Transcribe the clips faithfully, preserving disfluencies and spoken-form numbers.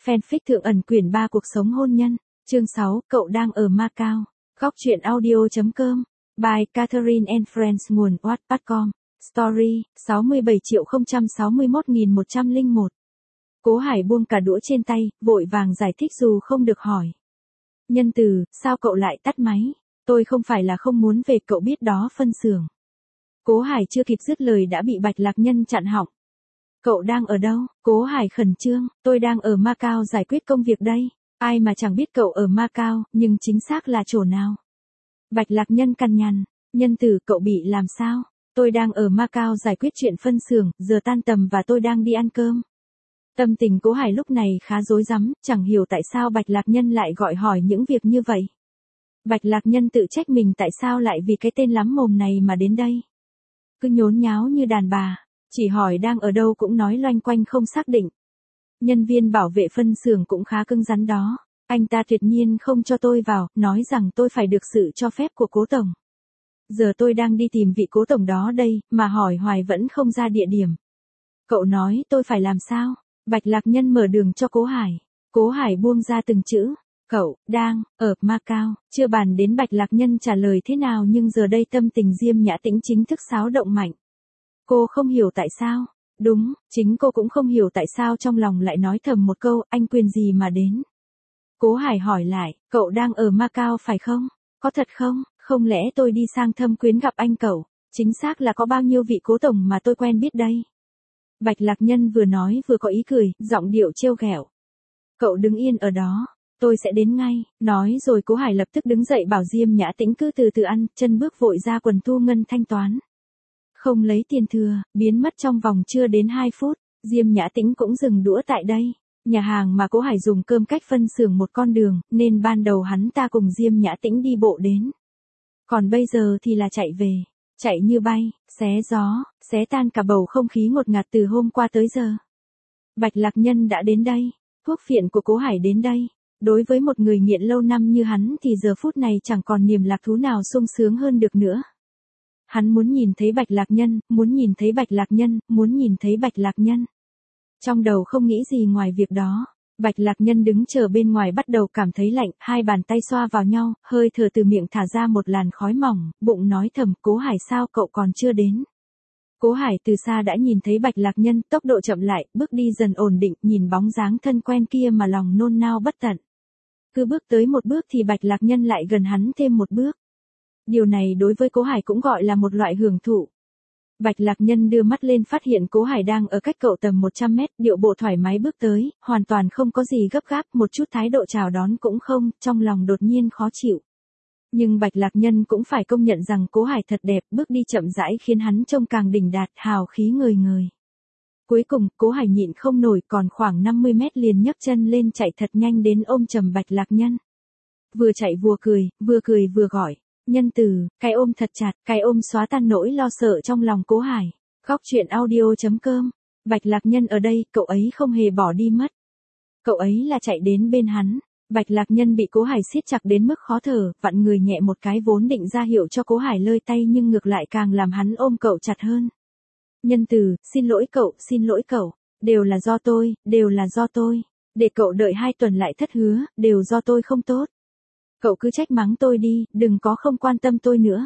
Fanfic Thượng ẩn quyển ba cuộc sống hôn nhân. Chương sáu, cậu đang ở Macau. Góc truyện audio chấm com. By Catherine and Friends. Nguồn wattpad chấm com. Story, sáu mươi bảy triệu không trăm sáu mươi mốt nghìn một trăm lẻ một. Cố Hải buông cả đũa trên tay, vội vàng giải thích dù không được hỏi. Nhân từ, sao cậu lại tắt máy? Tôi không phải là không muốn về, cậu biết đó, phân xưởng. Cố Hải chưa kịp dứt lời đã bị Bạch Lạc Nhân chặn họng. Cậu đang ở đâu? Cố Hải khẩn trương, tôi đang ở Macau giải quyết công việc đây. Ai mà chẳng biết cậu ở Macau, nhưng chính xác là chỗ nào? Bạch Lạc Nhân cằn nhằn, nhân từ, cậu bị làm sao? Tôi đang ở Macau giải quyết chuyện phân xưởng, giờ tan tầm và tôi đang đi ăn cơm. Tâm tình Cố Hải lúc này khá rối rắm, chẳng hiểu tại sao Bạch Lạc Nhân lại gọi hỏi những việc như vậy. Bạch Lạc Nhân tự trách mình tại sao lại vì cái tên lắm mồm này mà đến đây. Cứ nhốn nháo như đàn bà, chỉ hỏi đang ở đâu cũng nói loanh quanh không xác định. Nhân viên bảo vệ phân xưởng cũng khá cứng rắn đó, anh ta tuyệt nhiên không cho tôi vào, nói rằng tôi phải được sự cho phép của Cố tổng. Giờ tôi đang đi tìm vị Cố tổng đó đây, mà hỏi hoài vẫn không ra địa điểm. Cậu nói tôi phải làm sao? Bạch Lạc Nhân mở đường cho Cố Hải. Cố Hải buông ra từng chữ. Cậu, đang, ở Macau. Chưa bàn đến Bạch Lạc Nhân trả lời thế nào nhưng giờ đây tâm tình Diêm Nhã Tĩnh chính thức xáo động mạnh. Cô không hiểu tại sao. Đúng, chính cô cũng không hiểu tại sao trong lòng lại nói thầm một câu, anh quyền gì mà đến. Cố Hải hỏi lại, cậu đang ở Macau phải không? Có thật không? Không lẽ tôi đi sang thâm quyến gặp anh cậu? Chính xác là có bao nhiêu vị Cố tổng mà tôi quen biết đây? Bạch Lạc Nhân vừa nói vừa có ý cười, giọng điệu trêu ghẹo. Cậu đứng yên ở đó, tôi sẽ đến ngay. Nói rồi Cố Hải lập tức đứng dậy bảo Diêm Nhã Tĩnh cứ từ từ ăn, chân bước vội ra quần thu ngân thanh toán. Không lấy tiền thừa, biến mất trong vòng chưa đến hai phút, Diêm Nhã Tĩnh cũng dừng đũa tại đây. Nhà hàng mà Cố Hải dùng cơm cách phân xưởng một con đường, nên ban đầu hắn ta cùng Diêm Nhã Tĩnh đi bộ đến. Còn bây giờ thì là chạy về, chạy như bay, xé gió, xé tan cả bầu không khí ngột ngạt từ hôm qua tới giờ. Bạch Lạc Nhân đã đến đây, thuốc phiện của Cố Hải đến đây. Đối với một người nghiện lâu năm như hắn thì giờ phút này chẳng còn niềm lạc thú nào sung sướng hơn được nữa. Hắn muốn nhìn thấy Bạch Lạc Nhân, muốn nhìn thấy Bạch Lạc Nhân, muốn nhìn thấy Bạch Lạc Nhân. Trong đầu không nghĩ gì ngoài việc đó. Bạch Lạc Nhân đứng chờ bên ngoài bắt đầu cảm thấy lạnh, hai bàn tay xoa vào nhau, hơi thở từ miệng thả ra một làn khói mỏng, bụng nói thầm, Cố Hải sao cậu còn chưa đến. Cố Hải từ xa đã nhìn thấy Bạch Lạc Nhân, tốc độ chậm lại, bước đi dần ổn định, nhìn bóng dáng thân quen kia mà lòng nôn nao bất tận. Cứ bước tới một bước thì Bạch Lạc Nhân lại gần hắn thêm một bước. Điều này đối với Cố Hải cũng gọi là một loại hưởng thụ. Bạch Lạc Nhân đưa mắt lên phát hiện Cố Hải đang ở cách cậu tầm một trăm mét, điệu bộ thoải mái bước tới, hoàn toàn không có gì gấp gáp, một chút thái độ chào đón cũng không, trong lòng đột nhiên khó chịu. Nhưng Bạch Lạc Nhân cũng phải công nhận rằng Cố Hải thật đẹp, bước đi chậm rãi khiến hắn trông càng đỉnh đạt, hào khí ngời ngời. Cuối cùng, Cố Hải nhịn không nổi, còn khoảng năm mươi mét liền nhấc chân lên chạy thật nhanh đến ôm chầm Bạch Lạc Nhân. Vừa chạy vừa cười, vừa cười vừa gọi. Nhân từ, cái ôm thật chặt, cái ôm xóa tan nỗi lo sợ trong lòng Cố Hải. Góc truyện audio chấm com. Bạch Lạc Nhân ở đây, cậu ấy không hề bỏ đi mất. Cậu ấy là chạy đến bên hắn. Bạch Lạc Nhân bị Cố Hải siết chặt đến mức khó thở, vặn người nhẹ một cái vốn định ra hiệu cho Cố Hải lơi tay nhưng ngược lại càng làm hắn ôm cậu chặt hơn. Nhân từ, xin lỗi cậu, xin lỗi cậu. Đều là do tôi, đều là do tôi. Để cậu đợi hai tuần lại thất hứa, đều do tôi không tốt. Cậu cứ trách mắng tôi đi, đừng có không quan tâm tôi nữa.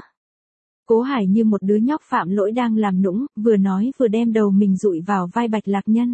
Cố Hải như một đứa nhóc phạm lỗi đang làm nũng, vừa nói vừa đem đầu mình dụi vào vai Bạch Lạc Nhân.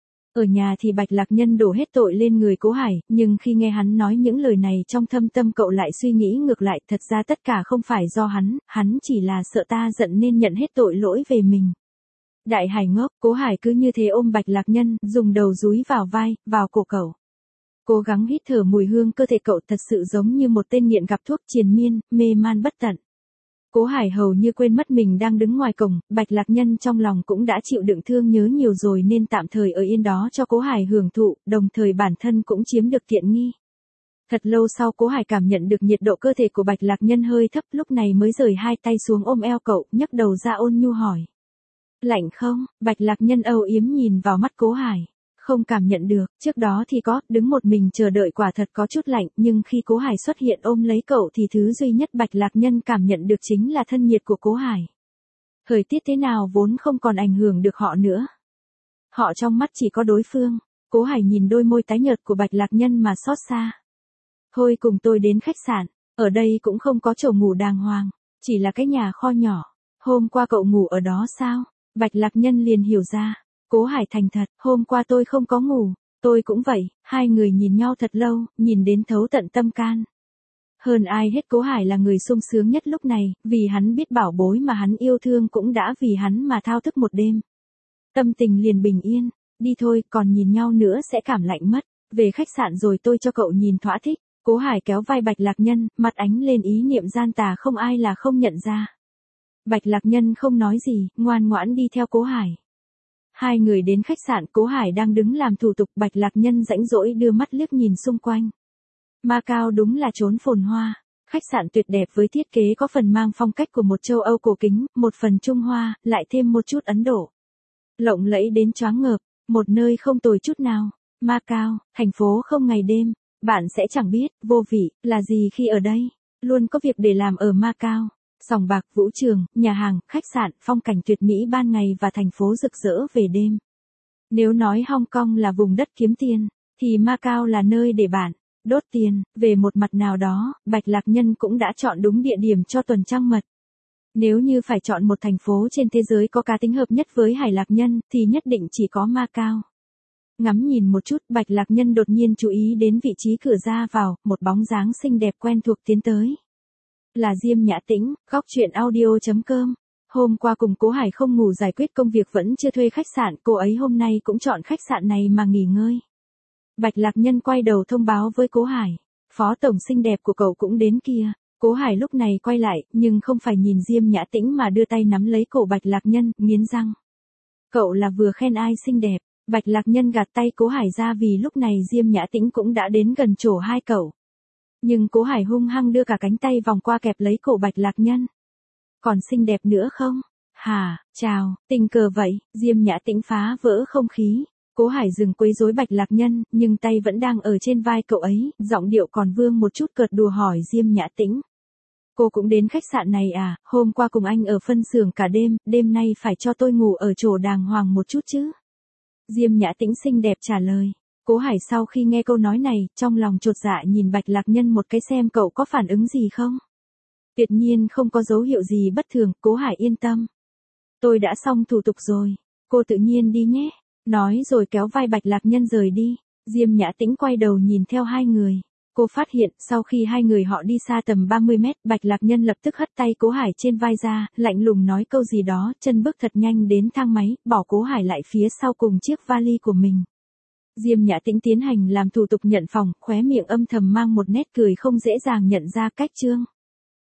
Ở nhà thì Bạch Lạc Nhân đổ hết tội lên người Cố Hải, nhưng khi nghe hắn nói những lời này trong thâm tâm cậu lại suy nghĩ ngược lại, thật ra tất cả không phải do hắn, hắn chỉ là sợ ta giận nên nhận hết tội lỗi về mình. Đại Hải ngốc, Cố Hải cứ như thế ôm Bạch Lạc Nhân, dùng đầu dúi vào vai, vào cổ cậu. Cố gắng hít thở mùi hương cơ thể cậu, thật sự giống như một tên nghiện gặp thuốc triền miên, mê man bất tận. Cố Hải hầu như quên mất mình đang đứng ngoài cổng, Bạch Lạc Nhân trong lòng cũng đã chịu đựng thương nhớ nhiều rồi nên tạm thời ở yên đó cho Cố Hải hưởng thụ, đồng thời bản thân cũng chiếm được tiện nghi. Thật lâu sau Cố Hải cảm nhận được nhiệt độ cơ thể của Bạch Lạc Nhân hơi thấp, lúc này mới rời hai tay xuống ôm eo cậu, nhấc đầu ra ôn nhu hỏi. Lạnh không? Bạch Lạc Nhân âu yếm nhìn vào mắt Cố Hải. Không cảm nhận được, trước đó thì có, đứng một mình chờ đợi quả thật có chút lạnh, nhưng khi Cố Hải xuất hiện ôm lấy cậu thì thứ duy nhất Bạch Lạc Nhân cảm nhận được chính là thân nhiệt của Cố Hải. Thời tiết thế nào vốn không còn ảnh hưởng được họ nữa. Họ trong mắt chỉ có đối phương. Cố Hải nhìn đôi môi tái nhợt của Bạch Lạc Nhân mà xót xa. Thôi cùng tôi đến khách sạn, ở đây cũng không có chỗ ngủ đàng hoàng, chỉ là cái nhà kho nhỏ. Hôm qua cậu ngủ ở đó sao? Bạch Lạc Nhân liền hiểu ra. Cố Hải thành thật, hôm qua tôi không có ngủ, tôi cũng vậy. Hai người nhìn nhau thật lâu, nhìn đến thấu tận tâm can. Hơn ai hết Cố Hải là người sung sướng nhất lúc này, vì hắn biết bảo bối mà hắn yêu thương cũng đã vì hắn mà thao thức một đêm. Tâm tình liền bình yên, đi thôi, còn nhìn nhau nữa sẽ cảm lạnh mất. Về khách sạn rồi tôi cho cậu nhìn thỏa thích. Cố Hải kéo vai Bạch Lạc Nhân, mặt ánh lên ý niệm gian tà không ai là không nhận ra. Bạch Lạc Nhân không nói gì, ngoan ngoãn đi theo Cố Hải. Hai người đến khách sạn, Cố Hải đang đứng làm thủ tục, Bạch Lạc Nhân rãnh rỗi đưa mắt liếc nhìn xung quanh. Macau đúng là chốn phồn hoa, khách sạn tuyệt đẹp với thiết kế có phần mang phong cách của một châu Âu cổ kính, một phần Trung Hoa, lại thêm một chút Ấn Độ. Lộng lẫy đến choáng ngợp, một nơi không tồi chút nào. Macau, thành phố không ngày đêm, bạn sẽ chẳng biết, vô vị, là gì khi ở đây. Luôn có việc để làm ở Macau. Sòng bạc, vũ trường, nhà hàng, khách sạn, phong cảnh tuyệt mỹ ban ngày và thành phố rực rỡ về đêm. Nếu nói Hong Kong là vùng đất kiếm tiền, thì Macau là nơi để bạn đốt tiền. Về một mặt nào đó, Bạch Lạc Nhân cũng đã chọn đúng địa điểm cho tuần trăng mật. Nếu như phải chọn một thành phố trên thế giới có cá tính hợp nhất với Hải Lạc Nhân, thì nhất định chỉ có Macau. Ngắm nhìn một chút, Bạch Lạc Nhân đột nhiên chú ý đến vị trí cửa ra vào, một bóng dáng xinh đẹp quen thuộc tiến tới. Là Diêm Nhã Tĩnh, góc truyện audio chấm com. Hôm qua cùng Cố Hải không ngủ giải quyết công việc vẫn chưa thuê khách sạn, cô ấy hôm nay cũng chọn khách sạn này mà nghỉ ngơi. Bạch Lạc Nhân quay đầu thông báo với Cố Hải. Phó tổng xinh đẹp của cậu cũng đến kìa. Cố Hải lúc này quay lại, nhưng không phải nhìn Diêm Nhã Tĩnh mà đưa tay nắm lấy cổ Bạch Lạc Nhân, nghiến răng. Cậu là vừa khen ai xinh đẹp. Bạch Lạc Nhân gạt tay Cố Hải ra vì lúc này Diêm Nhã Tĩnh cũng đã đến gần chỗ hai cậu. Nhưng Cố Hải hung hăng đưa cả cánh tay vòng qua kẹp lấy cổ Bạch Lạc Nhân. Còn xinh đẹp nữa không? Hà, chào, tình cờ vậy. Diêm Nhã Tĩnh phá vỡ không khí. Cố Hải dừng quấy rối Bạch Lạc Nhân, nhưng tay vẫn đang ở trên vai cậu ấy, giọng điệu còn vương một chút cợt đùa hỏi Diêm Nhã Tĩnh. Cô cũng đến khách sạn này à? Hôm qua cùng anh ở phân xưởng cả đêm, đêm nay phải cho tôi ngủ ở chỗ đàng hoàng một chút chứ? Diêm Nhã Tĩnh xinh đẹp trả lời. Cố Hải sau khi nghe câu nói này, trong lòng chột dạ nhìn Bạch Lạc Nhân một cái xem cậu có phản ứng gì không. Tuyệt nhiên không có dấu hiệu gì bất thường, Cố Hải yên tâm. Tôi đã xong thủ tục rồi, cô tự nhiên đi nhé. Nói rồi kéo vai Bạch Lạc Nhân rời đi. Diêm Nhã Tĩnh quay đầu nhìn theo hai người. Cô phát hiện, sau khi hai người họ đi xa tầm ba mươi mét, Bạch Lạc Nhân lập tức hất tay Cố Hải trên vai ra, lạnh lùng nói câu gì đó, chân bước thật nhanh đến thang máy, bỏ Cố Hải lại phía sau cùng chiếc vali của mình. Diêm Nhã Tĩnh tiến hành làm thủ tục nhận phòng, khóe miệng âm thầm mang một nét cười không dễ dàng nhận ra cách trương.